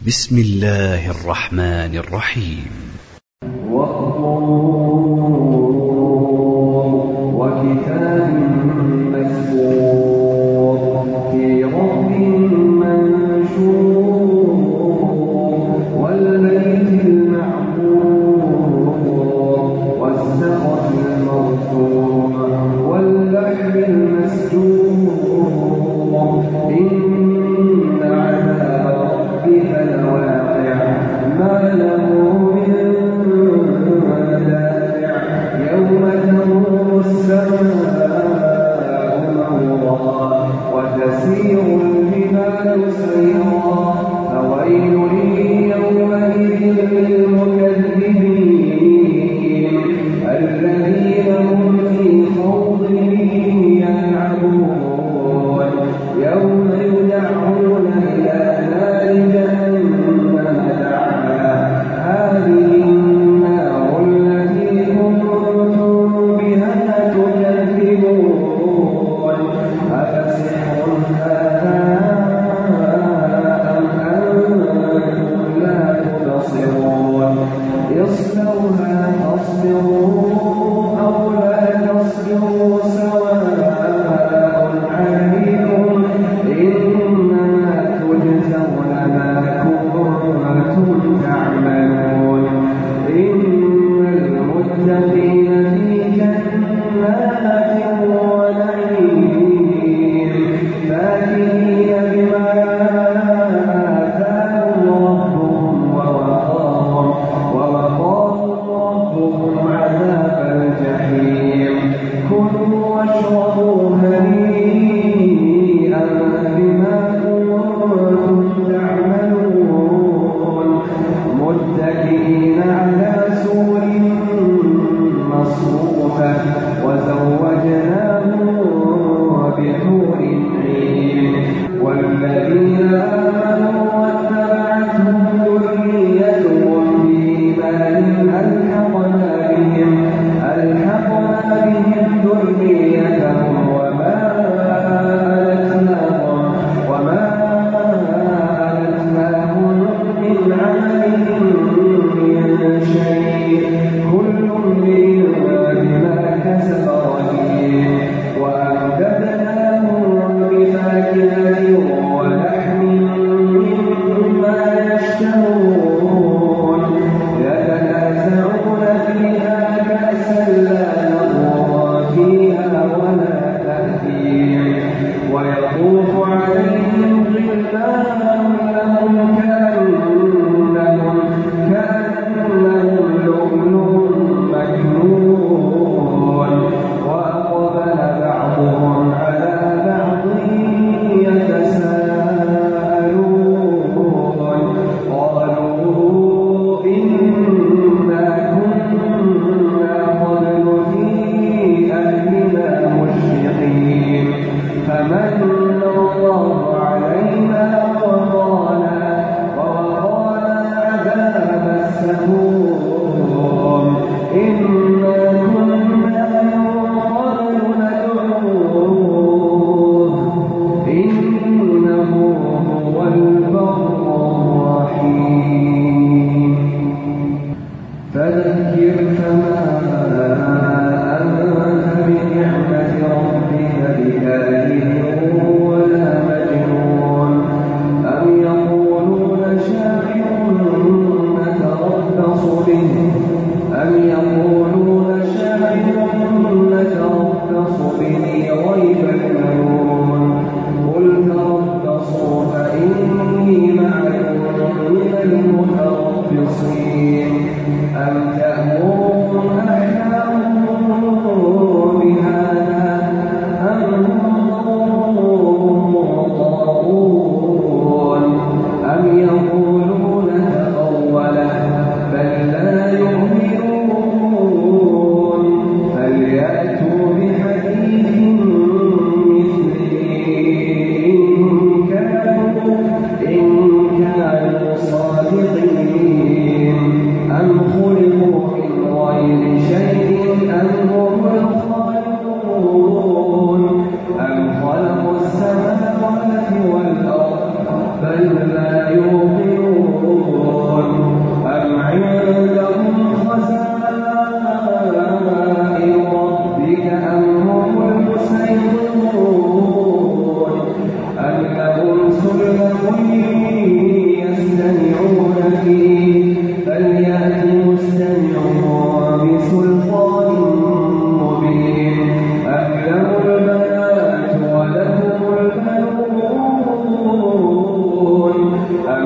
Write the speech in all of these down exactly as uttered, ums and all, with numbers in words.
بسم الله الرحمن الرحيم. وكتاب مسكور في رق منشور والبيت المعمور والسقف المرفوع والبحر المسجور إن عذاب ربك لواقع ما له من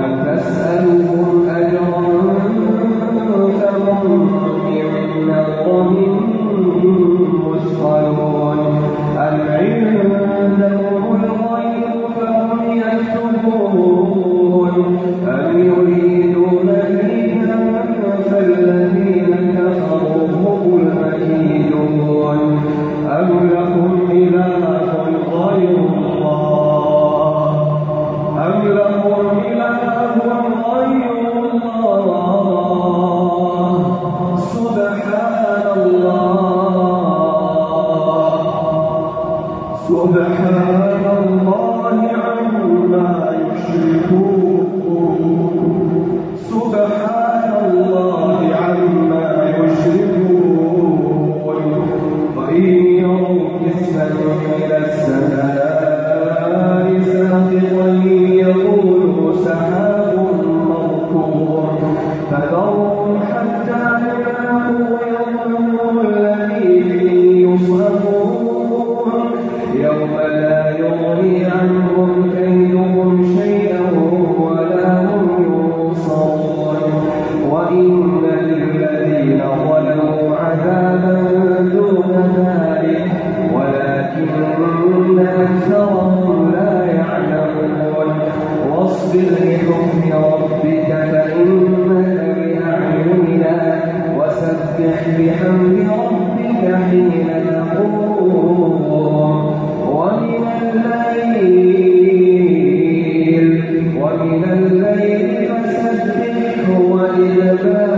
تسألهم أجرا فهم من مغرم مثقلون أم عندهم الغيب فهم يكتبون أم يريدون كيدا فالذين كفروا هم المكيدون أم لهم إله غير الله أم لهم إله غير الله سبحان الله سبحان الله عما يشركون سبحان الله عما يشركون وإن يروا كسفا من السماء ساقطا يقولوا سحاب مركوم فذرهم حتى يلاقوا يومهم الذي فيه يصعقون يوم لا يغني عنهم كيدهم شيئا ولا هم ينصرون وإن للذين ظلموا عذابا دون ذلك ولكن أكثرهم لا يعلمون واصبر لحكم ربك فإنك بأعيننا وسبح بحمد ربك حين تقوم ومن الليل ومن الليل فسبحه وإدبار